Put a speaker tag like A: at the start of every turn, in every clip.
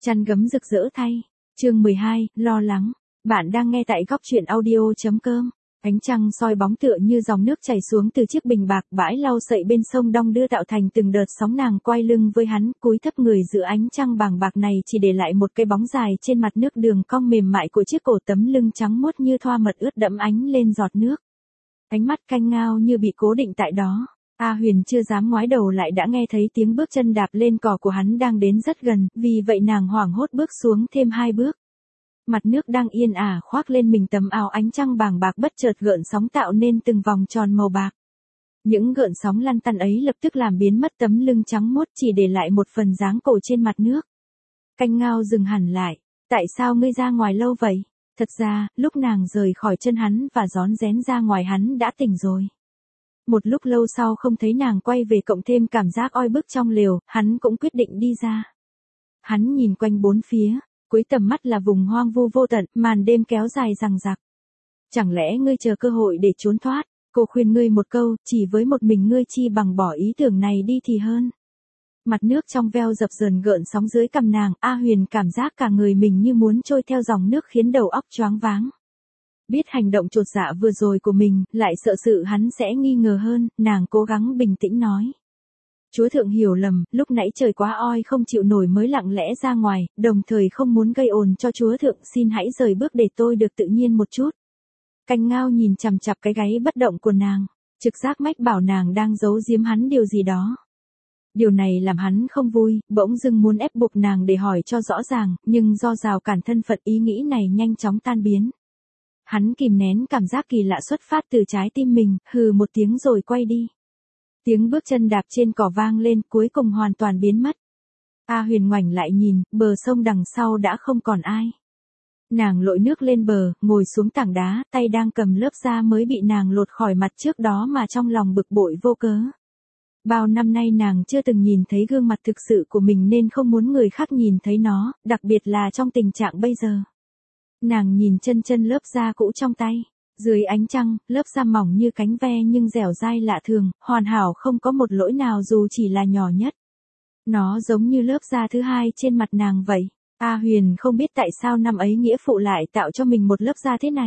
A: Chăn gấm rực rỡ thay. Chương 12, lo lắng. Bạn đang nghe tại góc truyện audio.com. Ánh trăng soi bóng tựa như dòng nước chảy xuống từ chiếc bình bạc, bãi lau sậy bên sông đong đưa tạo thành từng đợt sóng. Nàng quay lưng với hắn, cúi thấp người giữa ánh trăng bàng bạc này, chỉ để lại một cái bóng dài trên mặt nước, đường cong mềm mại của chiếc cổ, tấm lưng trắng muốt như thoa mật ướt đẫm ánh lên giọt nước. Ánh mắt canh ngao như bị cố định tại đó. A Huyền chưa dám ngoái đầu lại đã nghe thấy tiếng bước chân đạp lên cỏ của hắn đang đến rất gần, vì vậy nàng hoảng hốt bước xuống thêm 2 bước. Mặt nước đang yên ả khoác lên mình tấm áo ánh trăng bàng bạc, bất chợt gợn sóng tạo nên từng vòng tròn màu bạc. Những gợn sóng lăn tăn ấy lập tức làm biến mất tấm lưng trắng muốt, chỉ để lại một phần dáng cổ trên mặt nước. Canh ngao dừng hẳn lại. Tại sao ngươi ra ngoài lâu vậy? Thật ra, lúc nàng rời khỏi chân hắn và rón rén ra ngoài, hắn đã tỉnh rồi. Một lúc lâu sau không thấy nàng quay về, cộng thêm cảm giác oi bức trong lều, hắn cũng quyết định đi ra. Hắn nhìn quanh bốn phía, cuối tầm mắt là vùng hoang vu vô tận, màn đêm kéo dài dằng dặc. Chẳng lẽ ngươi chờ cơ hội để trốn thoát? Cô khuyên ngươi một câu, chỉ với một mình ngươi chi bằng bỏ ý tưởng này đi thì hơn. Mặt nước trong veo dập dờn gợn sóng dưới cằm nàng, A Huyền cảm giác cả người mình như muốn trôi theo dòng nước, khiến đầu óc choáng váng. Biết hành động chột dạ vừa rồi của mình, lại sợ sự hắn sẽ nghi ngờ hơn, nàng cố gắng bình tĩnh nói. Chúa thượng hiểu lầm, lúc nãy trời quá oi không chịu nổi mới lặng lẽ ra ngoài, đồng thời không muốn gây ồn cho chúa thượng, xin hãy rời bước để tôi được tự nhiên một chút. Canh ngao nhìn chằm chằm cái gáy bất động của nàng, trực giác mách bảo nàng đang giấu giếm hắn điều gì đó. Điều này làm hắn không vui, bỗng dưng muốn ép buộc nàng để hỏi cho rõ ràng, nhưng do rào cản thân phận, ý nghĩ này nhanh chóng tan biến. Hắn kìm nén cảm giác kỳ lạ xuất phát từ trái tim mình, hừ một tiếng rồi quay đi. Tiếng bước chân đạp trên cỏ vang lên, cuối cùng hoàn toàn biến mất. A Huyền ngoảnh lại nhìn, bờ sông đằng sau đã không còn ai. Nàng lội nước lên bờ, ngồi xuống tảng đá, tay đang cầm lớp da mới bị nàng lột khỏi mặt trước đó mà trong lòng bực bội vô cớ. Bao năm nay nàng chưa từng nhìn thấy gương mặt thực sự của mình nên không muốn người khác nhìn thấy nó, đặc biệt là trong tình trạng bây giờ. Nàng nhìn chân lớp da cũ trong tay. Dưới ánh trăng, lớp da mỏng như cánh ve nhưng dẻo dai lạ thường, hoàn hảo không có một lỗi nào dù chỉ là nhỏ nhất. Nó giống như lớp da thứ hai trên mặt nàng vậy. A Huyền không biết tại sao năm ấy nghĩa phụ lại tạo cho mình một lớp da thế này.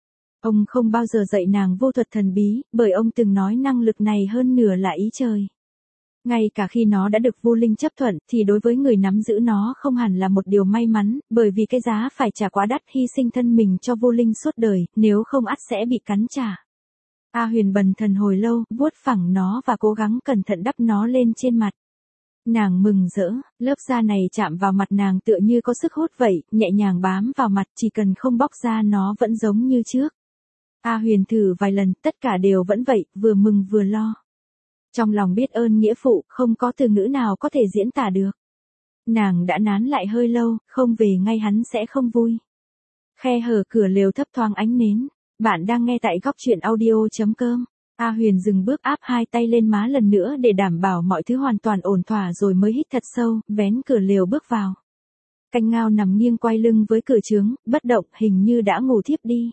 A: Ông không bao giờ dạy nàng vô thuật thần bí, bởi ông từng nói năng lực này hơn nửa là ý trời. Ngay cả khi nó đã được Vu Linh chấp thuận, thì đối với người nắm giữ nó không hẳn là một điều may mắn, bởi vì cái giá phải trả quá đắt, hy sinh thân mình cho Vu Linh suốt đời, nếu không ắt sẽ bị cắn trả. A Huyền bần thần hồi lâu, vuốt phẳng nó và cố gắng cẩn thận đắp nó lên trên mặt. Nàng mừng rỡ, lớp da này chạm vào mặt nàng tựa như có sức hút vậy, nhẹ nhàng bám vào mặt, chỉ cần không bóc ra nó vẫn giống như trước. A Huyền thử vài lần, tất cả đều vẫn vậy, vừa mừng vừa lo. Trong lòng biết ơn nghĩa phụ, không có từ ngữ nào có thể diễn tả được. Nàng đã nán lại hơi lâu, không về ngay hắn sẽ không vui. Khe hở cửa lều thấp thoáng ánh nến. Bạn đang nghe tại góc truyện audio.com. A Huyền dừng bước, áp 2 tay lên má lần nữa để đảm bảo mọi thứ hoàn toàn ổn thỏa rồi mới hít thật sâu, vén cửa lều bước vào. Canh ngao nằm nghiêng quay lưng với cửa trướng, bất động, hình như đã ngủ thiếp đi.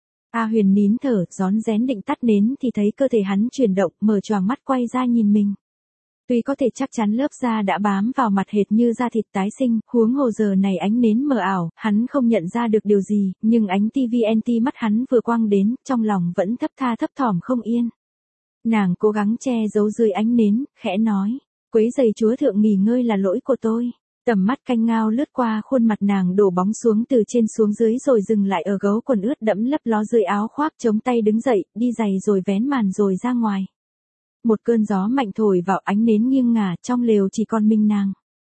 A: A Huyền nín thở, rón rén định tắt nến thì thấy cơ thể hắn chuyển động, mở choàng mắt quay ra nhìn mình. Tuy có thể chắc chắn lớp da đã bám vào mặt hệt như da thịt tái sinh, huống hồ giờ này ánh nến mờ ảo, hắn không nhận ra được điều gì, nhưng ánh TVNT mắt hắn vừa quang đến, trong lòng vẫn thấp thỏm không yên. Nàng cố gắng che giấu dưới ánh nến, khẽ nói, quấy giày chúa thượng nghỉ ngơi là lỗi của tôi. Tầm mắt canh ngao lướt qua khuôn mặt nàng, đổ bóng xuống từ trên xuống dưới rồi dừng lại ở gấu quần ướt đẫm lấp ló dưới áo khoác, chống tay đứng dậy, đi giày rồi vén màn rồi ra ngoài. Một cơn gió mạnh thổi vào, ánh nến nghiêng ngả, trong lều chỉ còn mình nàng.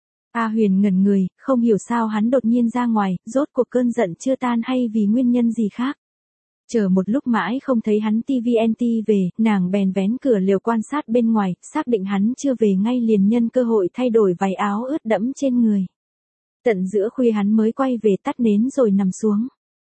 A: A Huyền ngẩn người, không hiểu sao hắn đột nhiên ra ngoài, rốt cuộc cơn giận chưa tan hay vì nguyên nhân gì khác. Chờ một lúc mãi không thấy hắn TVNT về, nàng bèn vén cửa lều quan sát bên ngoài, xác định hắn chưa về ngay liền nhân cơ hội thay đổi váy áo ướt đẫm trên người. Tận giữa khuya hắn mới quay về tắt nến rồi nằm xuống.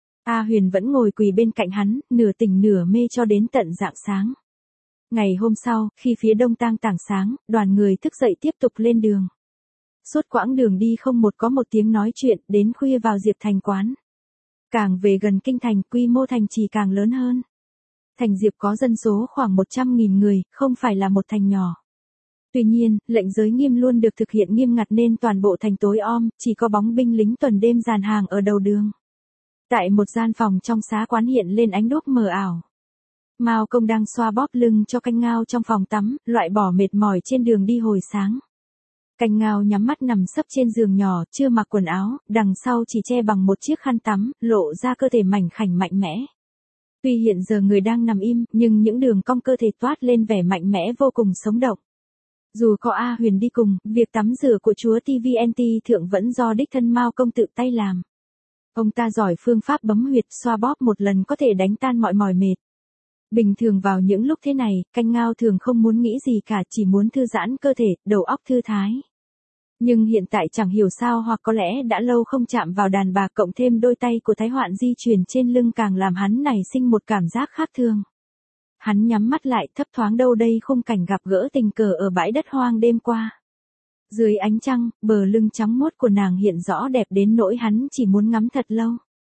A: A Huyền vẫn ngồi quỳ bên cạnh hắn, nửa tỉnh nửa mê cho đến tận rạng sáng. Ngày hôm sau, khi phía đông tang tảng sáng, đoàn người thức dậy tiếp tục lên đường. Suốt quãng đường đi không có một tiếng nói chuyện, đến khuya vào Diệp Thành quán. Càng về gần kinh thành, quy mô thành trì càng lớn hơn. Thành Diệp có dân số khoảng 100.000 người, không phải là một thành nhỏ. Tuy nhiên, lệnh giới nghiêm luôn được thực hiện nghiêm ngặt nên toàn bộ thành tối om, chỉ có bóng binh lính tuần đêm dàn hàng ở đầu đường. Tại một gian phòng trong xá quán hiện lên ánh đuốc mờ ảo. Mao Công đang xoa bóp lưng cho Canh Ngao trong phòng tắm, loại bỏ mệt mỏi trên đường đi hồi sáng. Canh Ngao nhắm mắt nằm sấp trên giường nhỏ, chưa mặc quần áo, đằng sau chỉ che bằng một chiếc khăn tắm, lộ ra cơ thể mảnh khảnh mạnh mẽ. Tuy hiện giờ người đang nằm im, nhưng những đường cong cơ thể toát lên vẻ mạnh mẽ vô cùng sống động. Dù có A Huyền đi cùng, việc tắm rửa của chúa TVNT thượng vẫn do đích thân Mao Công tự tay làm. Ông ta giỏi phương pháp bấm huyệt xoa bóp một lần có thể đánh tan mọi mỏi mệt. Bình thường vào những lúc thế này, Canh Ngao thường không muốn nghĩ gì cả, chỉ muốn thư giãn cơ thể, đầu óc thư thái. Nhưng hiện tại chẳng hiểu sao, hoặc có lẽ đã lâu không chạm vào đàn bà, cộng thêm đôi tay của Thái Hoạn di chuyển trên lưng càng làm hắn nảy sinh một cảm giác khác thường. Hắn nhắm mắt lại, thấp thoáng đâu đây khung cảnh gặp gỡ tình cờ ở bãi đất hoang đêm qua. Dưới ánh trăng, bờ lưng trắng muốt của nàng hiện rõ đẹp đến nỗi hắn chỉ muốn ngắm thật lâu.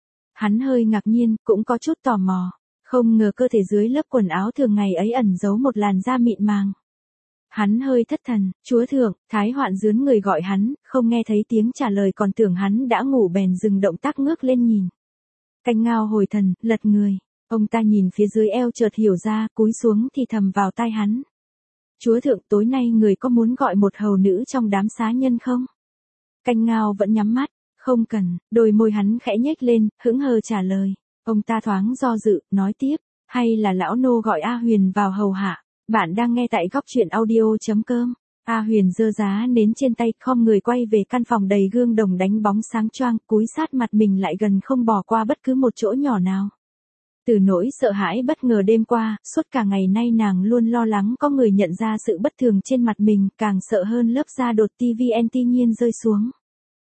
A: Hắn hơi ngạc nhiên, cũng có chút tò mò. Không ngờ cơ thể dưới lớp quần áo thường ngày ấy ẩn giấu một làn da mịn màng. Hắn hơi thất thần, chúa thượng, Thái Hoạn dướn người gọi hắn, không nghe thấy tiếng trả lời còn tưởng hắn đã ngủ bèn dừng động tác ngước lên nhìn. Canh Ngao hồi thần, lật người, ông ta nhìn phía dưới eo chợt hiểu ra, cúi xuống thì thầm vào tai hắn. Chúa thượng, tối nay người có muốn gọi một hầu nữ trong đám xá nhân không? Canh Ngao vẫn nhắm mắt, không cần, đôi môi hắn khẽ nhếch lên, hững hờ trả lời. Ông ta thoáng do dự, nói tiếp, hay là lão nô gọi A Huyền vào hầu hạ. Bạn đang nghe tại góc truyện audio.com. A Huyền giơ giá nến trên tay, khom người quay về căn phòng đầy gương đồng đánh bóng sáng choang, cúi sát mặt mình lại gần không bỏ qua bất cứ một chỗ nhỏ nào. Từ nỗi sợ hãi bất ngờ đêm qua, suốt cả ngày nay nàng luôn lo lắng có người nhận ra sự bất thường trên mặt mình, càng sợ hơn lớp da đột TVNT nhiên rơi xuống.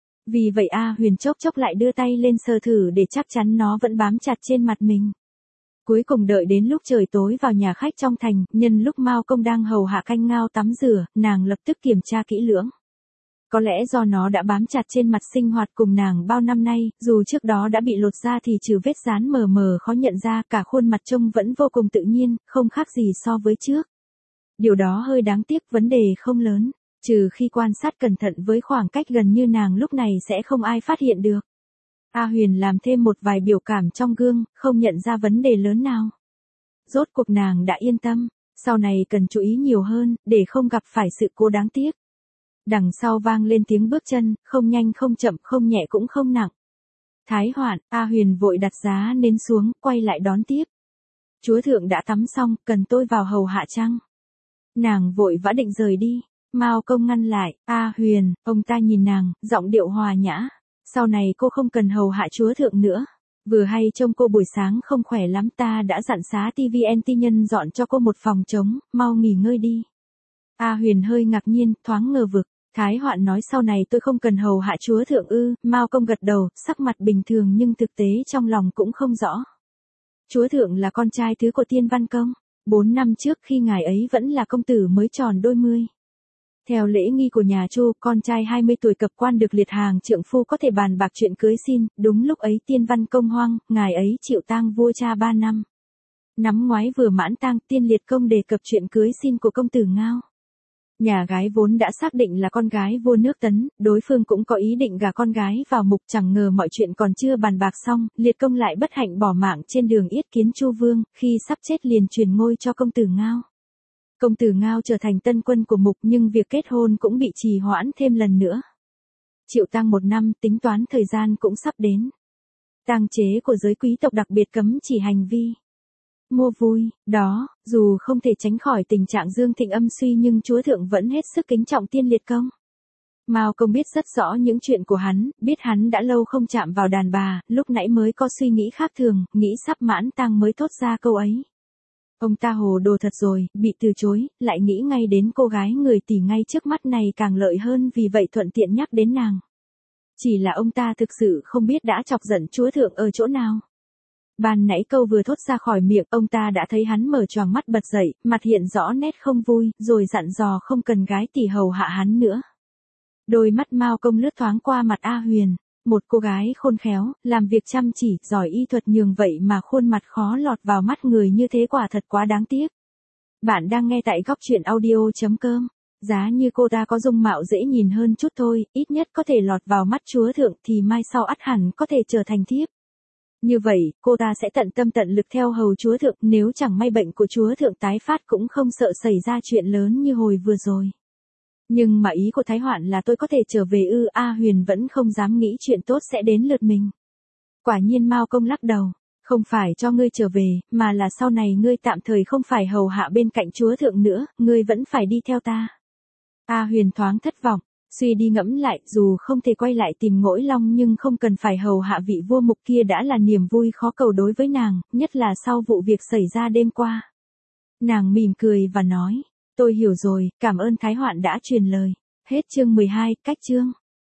A: Vì vậy A Huyền chốc chốc lại đưa tay lên sờ thử để chắc chắn nó vẫn bám chặt trên mặt mình. Cuối cùng đợi đến lúc trời tối vào nhà khách trong thành, nhân lúc Mao Công đang hầu hạ Canh Ngao tắm rửa, nàng lập tức kiểm tra kỹ lưỡng. Có lẽ do nó đã bám chặt trên mặt sinh hoạt cùng nàng bao năm nay, dù trước đó đã bị lột da thì trừ vết dán mờ mờ khó nhận ra, cả khuôn mặt trông vẫn vô cùng tự nhiên, không khác gì so với trước. Điều đó hơi đáng tiếc, vấn đề không lớn, trừ khi quan sát cẩn thận với khoảng cách gần như nàng lúc này sẽ không ai phát hiện được. A Huyền làm thêm một vài biểu cảm trong gương, không nhận ra vấn đề lớn nào. Rốt cuộc nàng đã yên tâm, sau này cần chú ý nhiều hơn, để không gặp phải sự cố đáng tiếc. Đằng sau vang lên tiếng bước chân, không nhanh không chậm, không nhẹ cũng không nặng. Thái Hoạn, A Huyền vội đặt giá nến xuống, quay lại đón tiếp. Chúa thượng đã tắm xong, cần tôi vào hầu hạ chăng? Nàng vội vã định rời đi. Mao Công ngăn lại, A Huyền, ông ta nhìn nàng, giọng điệu hòa nhã. Sau này cô không cần hầu hạ chúa thượng nữa. Vừa hay trông cô buổi sáng không khỏe lắm, ta đã dặn xá TVNT nhân dọn cho cô một phòng trống, mau nghỉ ngơi đi. A Huyền hơi ngạc nhiên, thoáng ngờ vực. Thái Hoạn nói sau này tôi không cần hầu hạ chúa thượng ư? Mao Công gật đầu, sắc mặt bình thường nhưng thực tế trong lòng cũng không rõ. Chúa thượng là con trai thứ của Tiên Văn Công. 4 năm trước khi ngài ấy vẫn là công tử mới tròn đôi mươi. Theo lễ nghi của nhà Chu, con trai 20 tuổi cập quan được liệt hàng trượng phu có thể bàn bạc chuyện cưới xin, đúng lúc ấy Tiên Văn Công hoang, ngài ấy chịu tang vua cha 3 năm. Năm ngoái vừa mãn tang, Tiên Liệt Công đề cập chuyện cưới xin của công tử Ngao. Nhà gái vốn đã xác định là con gái vua nước Tấn, đối phương cũng có ý định gả con gái vào mục, chẳng ngờ mọi chuyện còn chưa bàn bạc xong, Liệt Công lại bất hạnh bỏ mạng trên đường yết kiến Chu Vương, khi sắp chết liền truyền ngôi cho công tử Ngao. Công tử Ngao trở thành tân quân của mục, nhưng việc kết hôn cũng bị trì hoãn thêm lần nữa. Chịu tang 1 năm, tính toán thời gian cũng sắp đến. Tang chế của giới quý tộc đặc biệt cấm chỉ hành vi mua vui, đó, dù không thể tránh khỏi tình trạng Dương Thịnh âm suy nhưng chúa thượng vẫn hết sức kính trọng Tiên Liệt Công. Mao Công biết rất rõ những chuyện của hắn, biết hắn đã lâu không chạm vào đàn bà, lúc nãy mới có suy nghĩ khác thường, nghĩ sắp mãn tang mới thốt ra câu ấy. Ông ta hồ đồ thật rồi, bị từ chối, lại nghĩ ngay đến cô gái người tỷ ngay trước mắt này càng lợi hơn, vì vậy thuận tiện nhắc đến nàng. Chỉ là ông ta thực sự không biết đã chọc giận chúa thượng ở chỗ nào. Ban nãy câu vừa thốt ra khỏi miệng, ông ta đã thấy hắn mở choàng mắt bật dậy, mặt hiện rõ nét không vui, rồi dặn dò không cần gái tỷ hầu hạ hắn nữa. Đôi mắt Mao Công lướt thoáng qua mặt A Huyền, một cô gái khôn khéo, làm việc chăm chỉ, giỏi y thuật nhường vậy mà khuôn mặt khó lọt vào mắt người như thế quả thật quá đáng tiếc. Bạn đang nghe tại góc truyện audio.com. Giá như cô ta có dung mạo dễ nhìn hơn chút thôi, ít nhất có thể lọt vào mắt chúa thượng thì mai sau ắt hẳn có thể trở thành thiếp. Như vậy, cô ta sẽ tận tâm tận lực theo hầu chúa thượng, nếu chẳng may bệnh của chúa thượng tái phát cũng không sợ xảy ra chuyện lớn như hồi vừa rồi. Nhưng mà ý của Thái Hoạn là tôi có thể trở về ư? A Huyền vẫn không dám nghĩ chuyện tốt sẽ đến lượt mình. Quả nhiên Mao Công lắc đầu, không phải cho ngươi trở về, mà là sau này ngươi tạm thời không phải hầu hạ bên cạnh chúa thượng nữa, ngươi vẫn phải đi theo ta. A Huyền thoáng thất vọng, suy đi ngẫm lại, dù không thể quay lại tìm Ngỗi Long nhưng không cần phải hầu hạ vị vua mục kia đã là niềm vui khó cầu đối với nàng, nhất là sau vụ việc xảy ra đêm qua. Nàng mỉm cười và nói, tôi hiểu rồi, cảm ơn Thái Hoạn đã truyền lời. Hết chương 12, cách chương.